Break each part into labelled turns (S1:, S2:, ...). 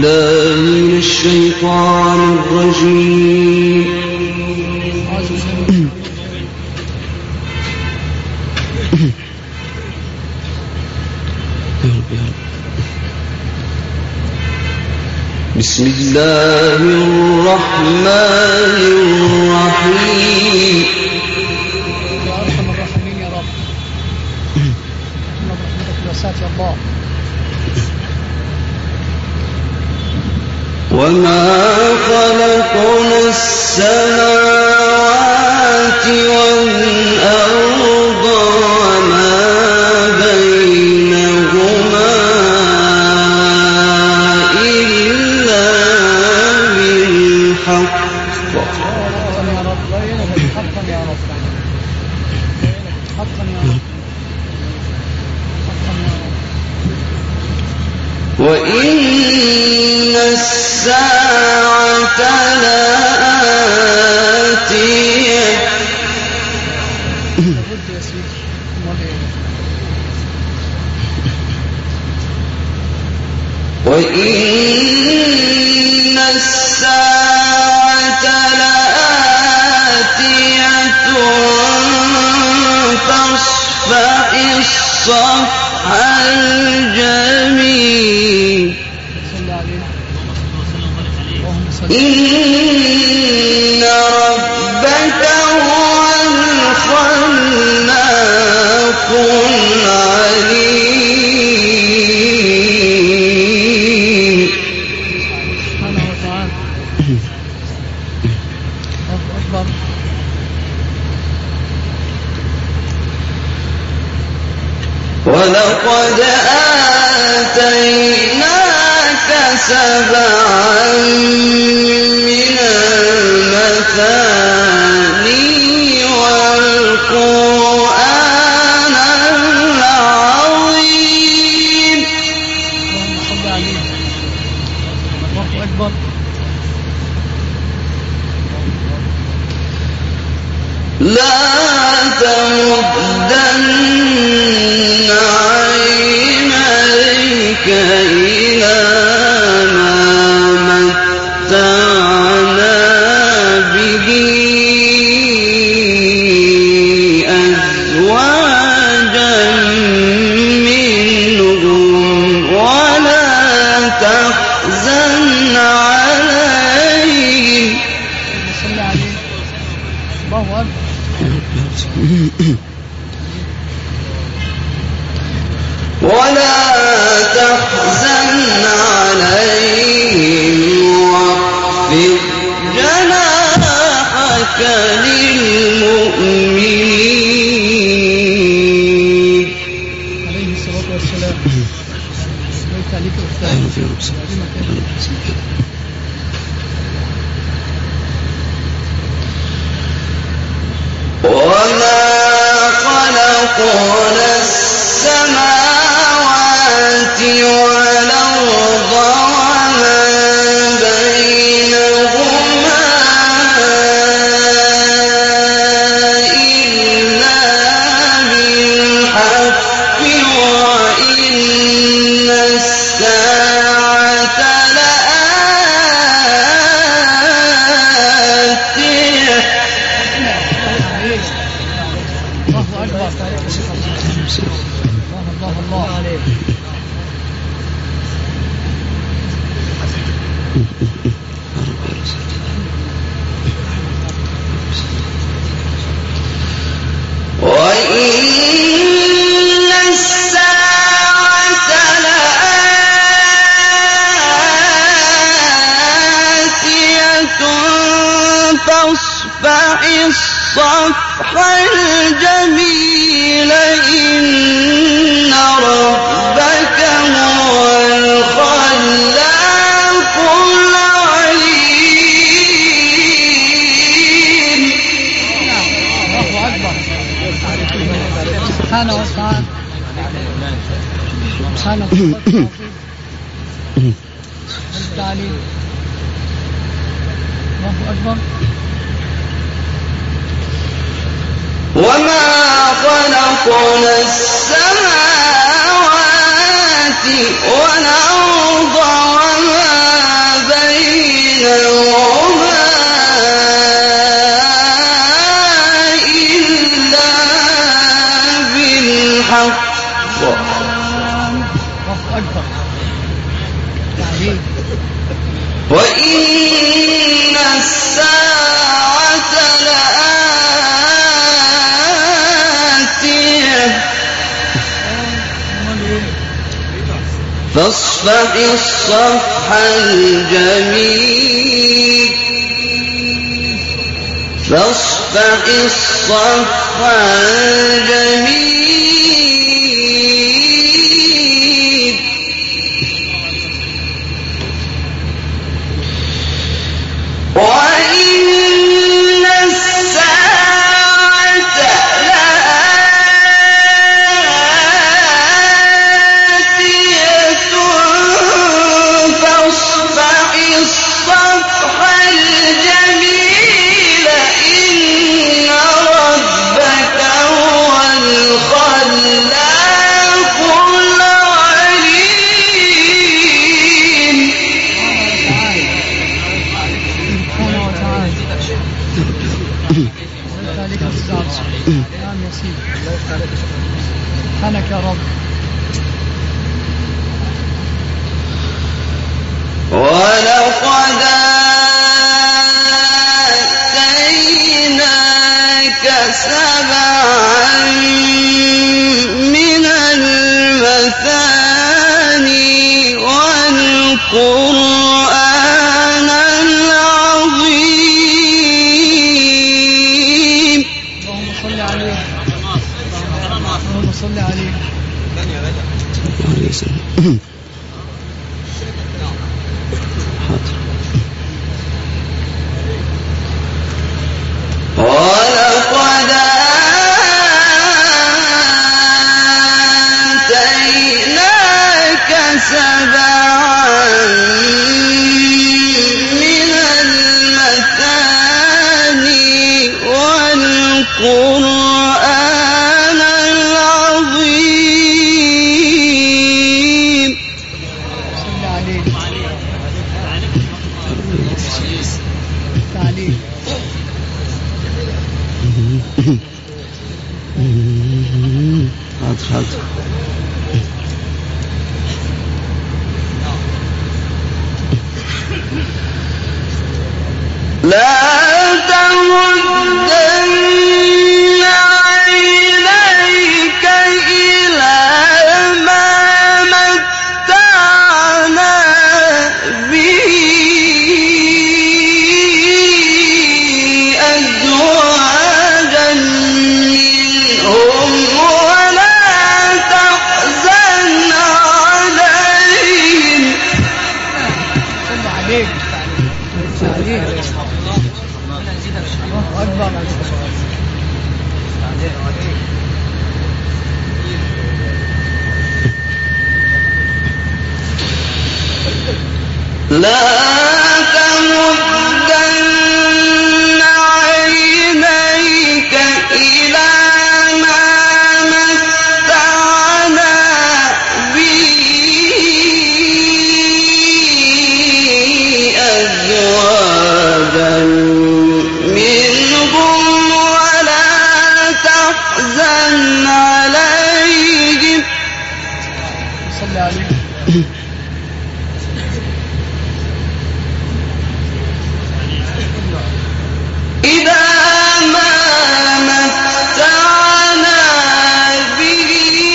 S1: بالله من الشيطان الرجيم. بسم الله الرحمن الرحيم.
S2: يا أرحم الراحمين يا رب، برحمتك وسعت يا الله.
S1: وما خلقنا السماوات والأرض وما بينهما إلا بالحق. وإن الساعة لآتية وإن الساعة لآتية فاصفح الصفح الجميل. إن ربك هو الخلاق العليم.
S2: سبحانه وتعالى. أكبر.
S1: ولقد آتيناك سبعا من المثاني والقرآن العظيم.
S2: اللهم صل عليه. الله أكبر.
S1: لا تمدن عينيك إلى ما متعنا به أزواجا منهم ولا تحزن عليهم.
S2: صل عليه. الله أكبر.
S1: ولا تحزن عليهم واخفض جناحك للمؤمنين.
S2: عليه الصلاة والسلام. بيت عليك الأختار.
S1: وما خلقنا السماوات والأرض وما بينهما إلا بالحق وإن الساعة لآتية.
S2: الله أكبر. الله عليه.
S1: وإن الساعة لآتية فاصفح الصفح الجميل. إن ربك هو الخلاق العليم.
S2: الله أكبر. سبحانه وتعالى. سبحانه وتعالى. التعليم. الله أكبر.
S1: وما خلقنا السماوات والأرض وما
S2: عليك.
S1: وإن الساعة لآتية فاصفح الصفح الجميل فاصفح الصفح الجميل وإن الساعة لآتية فاصفح الصفح الجميل إن ربك هو الخلاق العليم.
S2: سبحانه وتعالى. زدت عليك الصعب. نعم يا سيدي. سبحانك يا رب.
S1: ولقد آتيناك سبعا من المثاني والقرآن العظيم.
S2: اللهم صل عليه. اللهم صل عليه.
S1: ولقد آتيناك سبعا من المثاني والقرآن العظيم.
S2: صل عليه. تعليم.
S1: حاضر لا تمدن عينيك إلى ما متعنا به أزواجا منهم ولا تحزن عليهم.
S2: صل عليك. تعليم. الله أكبر.
S1: لا تمدن عينيك إلى ما متعنا به أزواجا منهم ولا تحزن عليهم.
S2: صل عليه.
S1: إذا ما متعنا به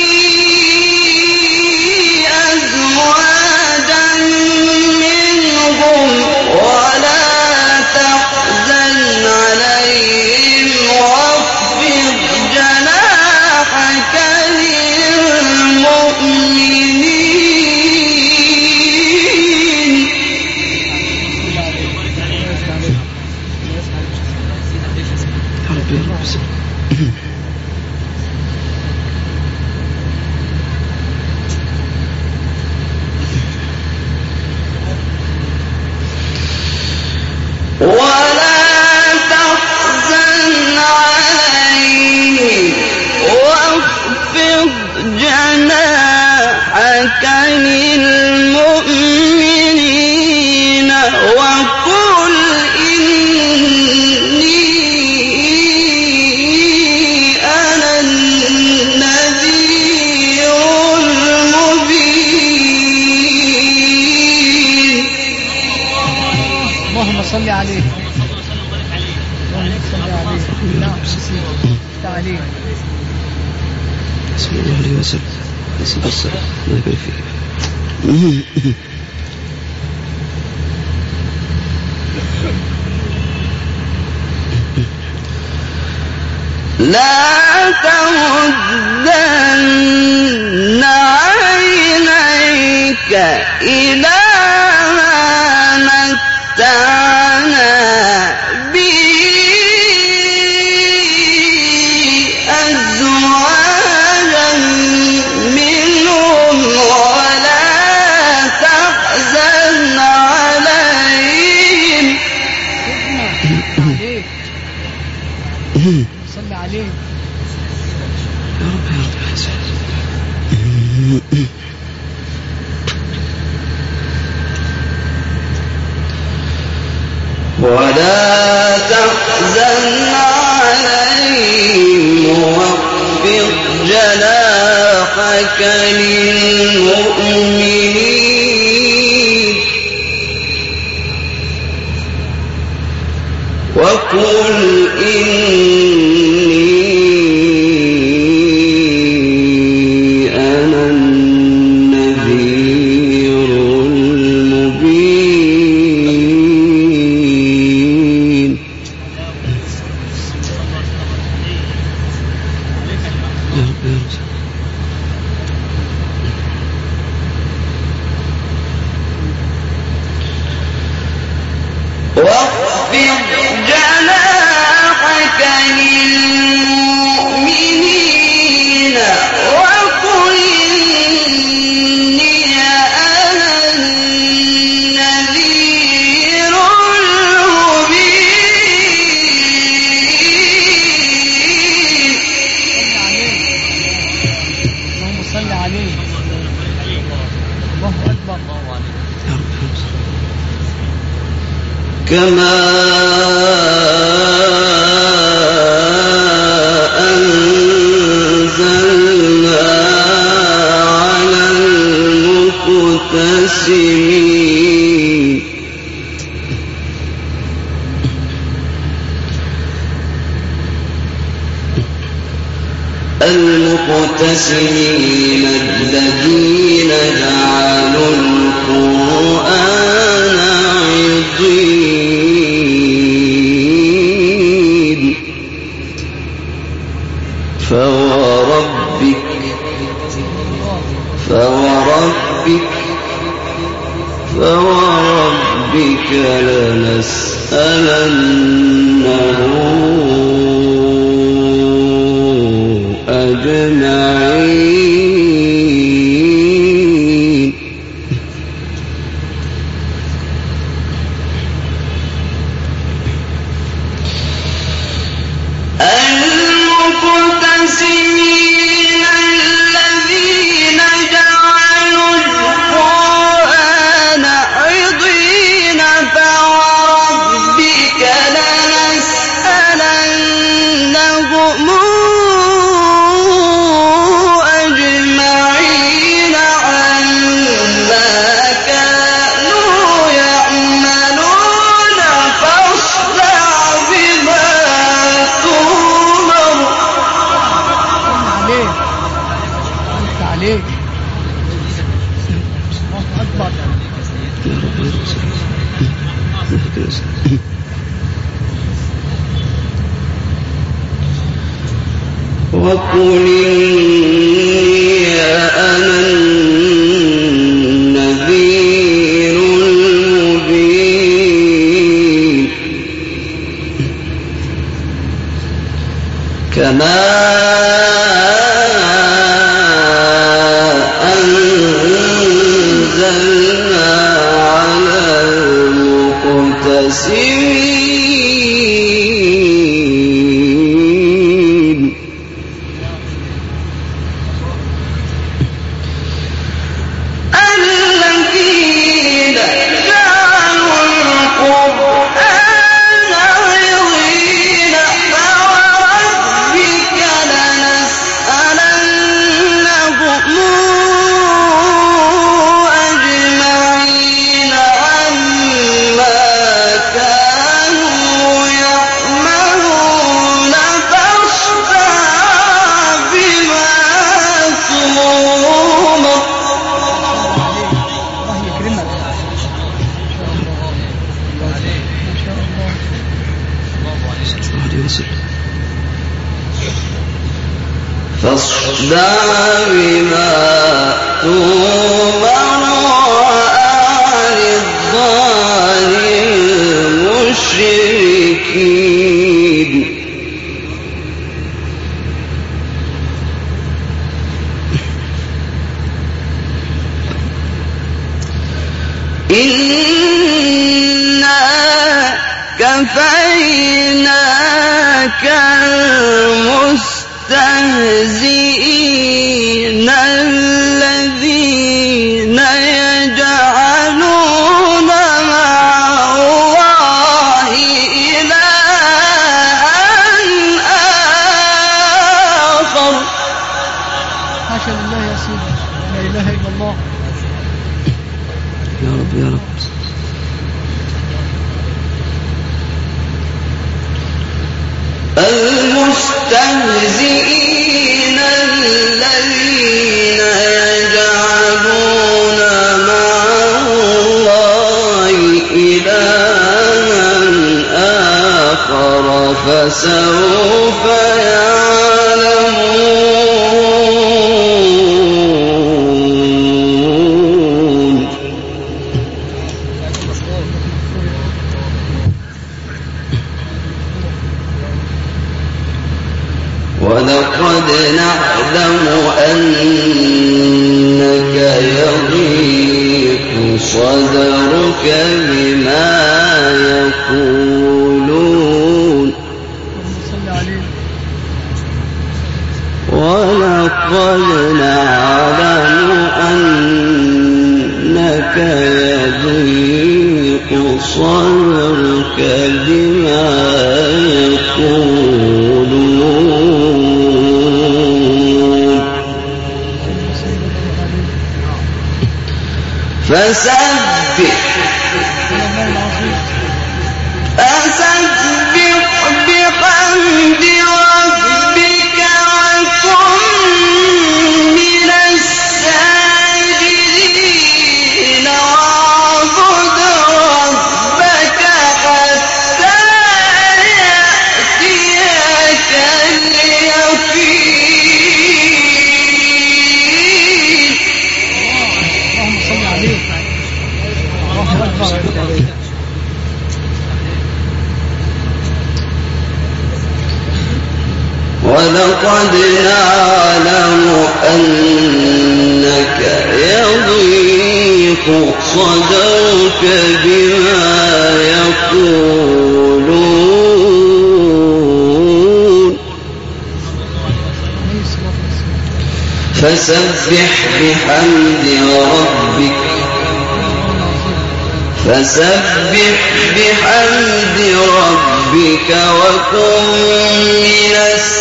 S1: أزواجا منهم ولا تحزن عليهم واخفض جناحك للمؤمنين. ولا تحزن عليهم واخفض جناحك للمؤمنين وقل إني أنا النذير المبين.
S2: صلي عليه اللهم صل عليه. نعم تعالي
S1: بسم الله عليه وسلم. نسيب الصلاة الله يبارك فيك. لا تمدن عينيك إلى ما متعنا به أزواجا منهم ولا تحزن عليهم.
S2: صلي عليه
S1: يا رب يا رب حسن. ولا تحزن عليهم واخفض جناحك للمؤمنين وقل إني أنا النذير المبين. واخفض جناحك للمؤمنين وقل إني أنا النذير المبين.
S2: اللهم صل عليه. الله أكبر.
S1: كما أنزلنا على المقتسمين الذين جعلوا القرآن عضين. فوربك لنسألنهم أجمعين. المقتسمين الذين جعلوا القرآن عضين فوربك لنسألنهم أجمعين عما كانوا يعملون فاصدع بما تؤمر.
S2: أنت عليك. الله أكبر.
S1: يا رب يا رب. وقل إني أنا النذير المبين. كما أنزلنا على المقتسمين الذين جعلوا القرآن عضين فوربك لنسألنهم أجمعين عما كانوا فاصدع بما تؤمر وأعرض عن المشركين إنا كفيناك المستهزئين الذين يجعلون مع الله إلها آخر.
S2: حاشا لله يا سيدي، لا إله إلا الله.
S1: يا رب يا رب. المستهزئين الذين يجعلون مع الله إلها آخر فسوف يعلمون. ولقد نعلم أنك يضيق صدرك بما يقولون ولقد نعلم أنك يضيق صدرك بما يقولون فسبح بحمد ربك وكن من الساجدين واعبد ربك حتى يأتيك اليقين.
S2: اللهم صل عليه. الله أكبر.
S1: ولقد نعلم أنك يضيق صدرك بما يقولون فسبح بحمد ربك وكن من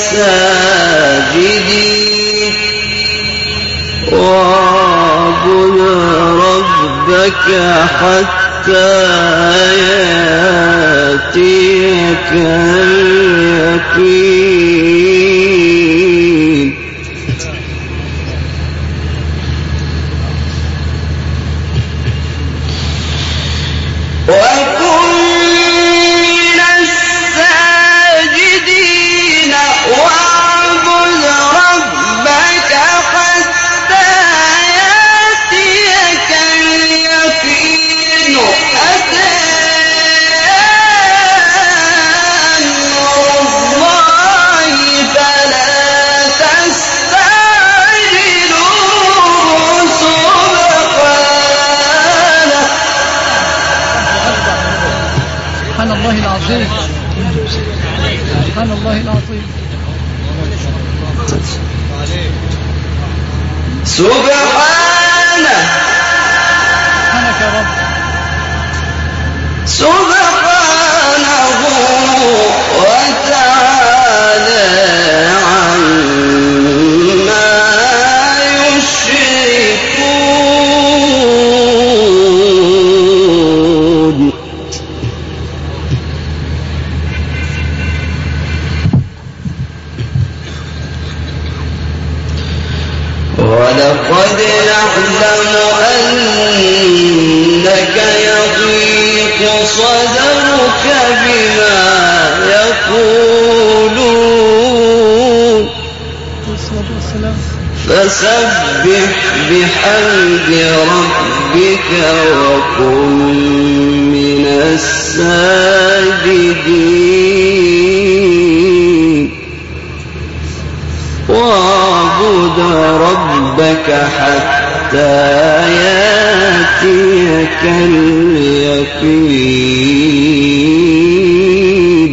S1: الساجدين واعبد ربك حتى يأتيك اليقين.
S2: سبحان الله العظيم. سبحان الله العظيم.
S1: سبحانه
S2: سبحانك يا رب.
S1: سبحانه وتعالى عما يشركون. ولقد نعلم فسبح بحمد ربك وكن من الساجدين واعبد ربك حتى يأتيك اليقين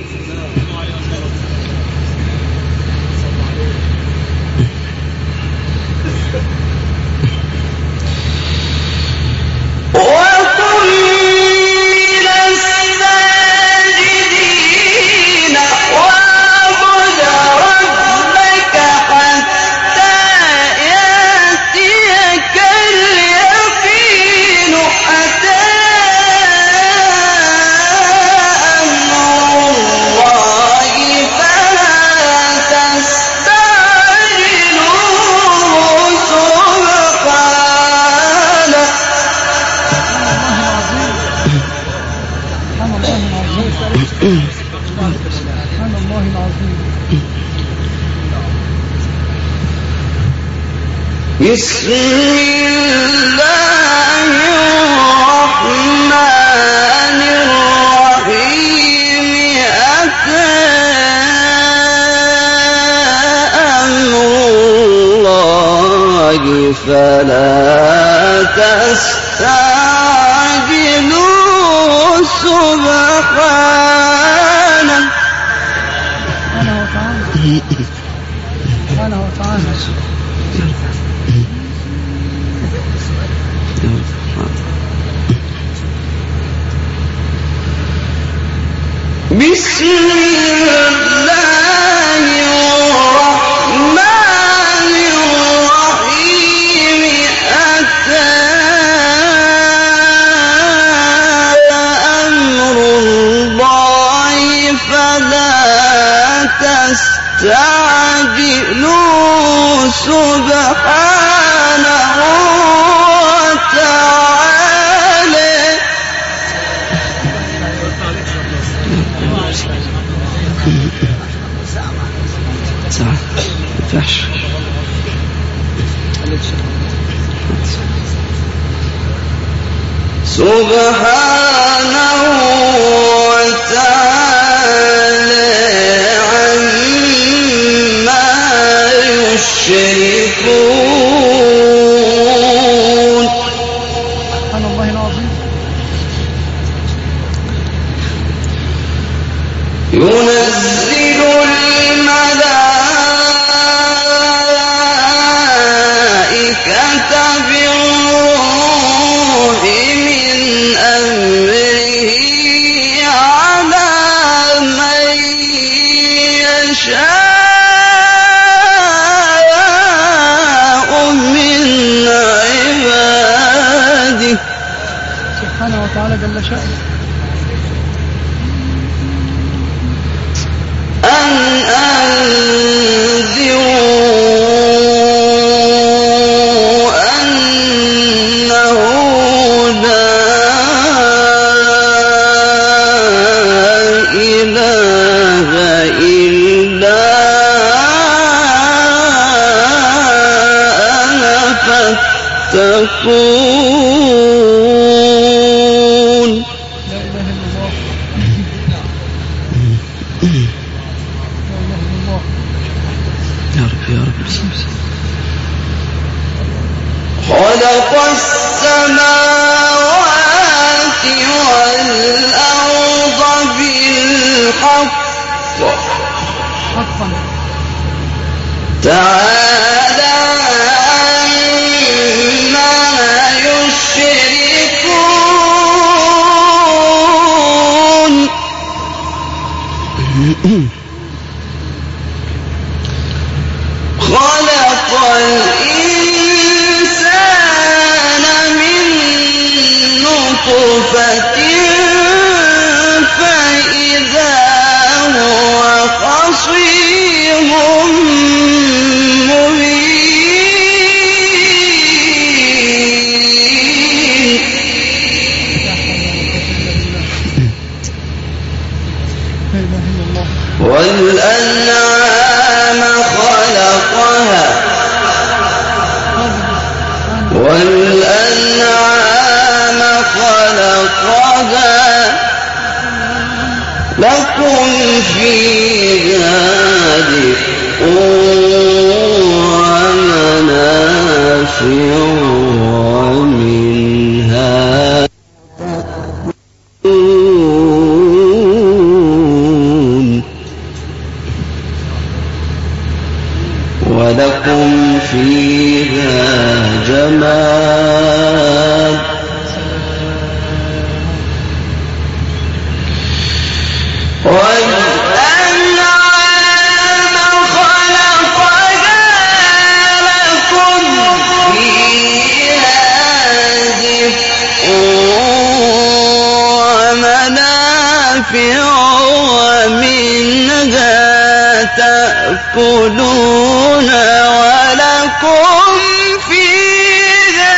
S1: بسم الله الرحمن الرحيم أتى أمر الله فلا تستعجلوا سبحانه بسم الله الرحمن الرحيم أتى أمر الله فلا تستعجلوا سبحانه وتعالى سبحانه وتعالى عما يشركون
S2: سبحان الله العظيم
S1: ينزل الملائكة بالروح من أمره على من يشاء من عباده
S2: سبحانه وتعالى جل شأنه
S1: أن أنذروا أنه لا إله إلا أنا فاتقون
S2: لا إله إلا الله
S1: يا رب يا رب خلق السماوات والأرض بالحق
S2: حقا
S1: تعالى عما يشركون خلق الإنسان من نطفة فإذا هو خصيم مبين
S2: لا إله إلا الله
S1: والأنعام خلقها لكم فيها دفء ومنافع ومنها ولكم فيها جمال والأنعام خلقها لكم فيها دفء ومنافع ومنها تأكلون ولكم فيها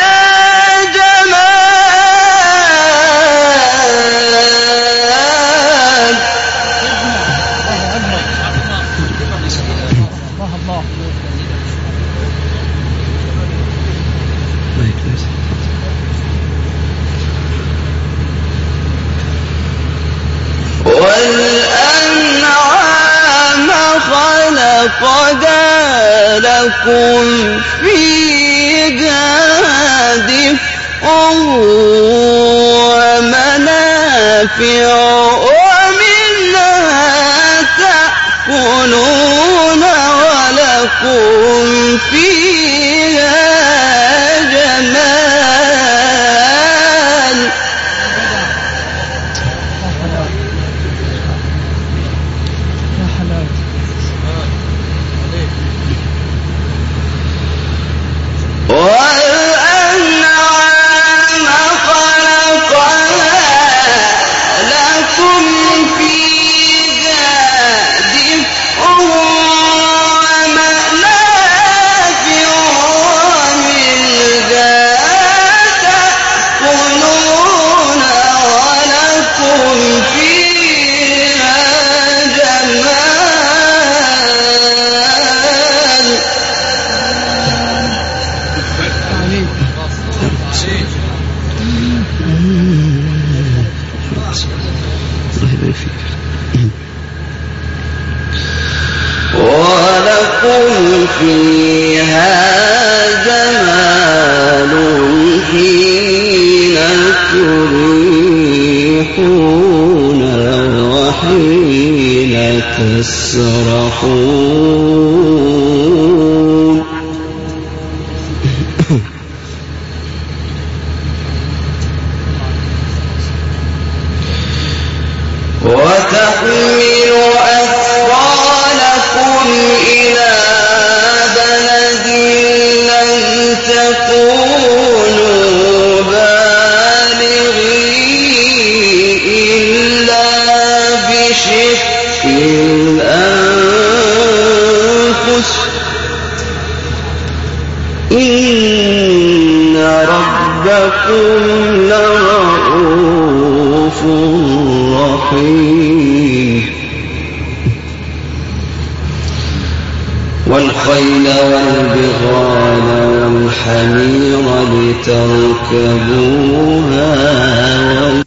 S1: جمال والأنعام خلقها لكم فيها دفء ومنافع ومنها تأكلون ولكم فيها جمال والأنعام خلقها لكم فيها دفء ومنافع ومنها تأكلون ولكم فيها جمال ولكم فيها جمال حين تريحون وحين تسرحون وتحمل أثقالكم إلى بلد لم تكونوا بالغيه إلا بشق الأنفس إن ربكم لرؤوف رحيم والخيل والبغال والحمير لتركبوها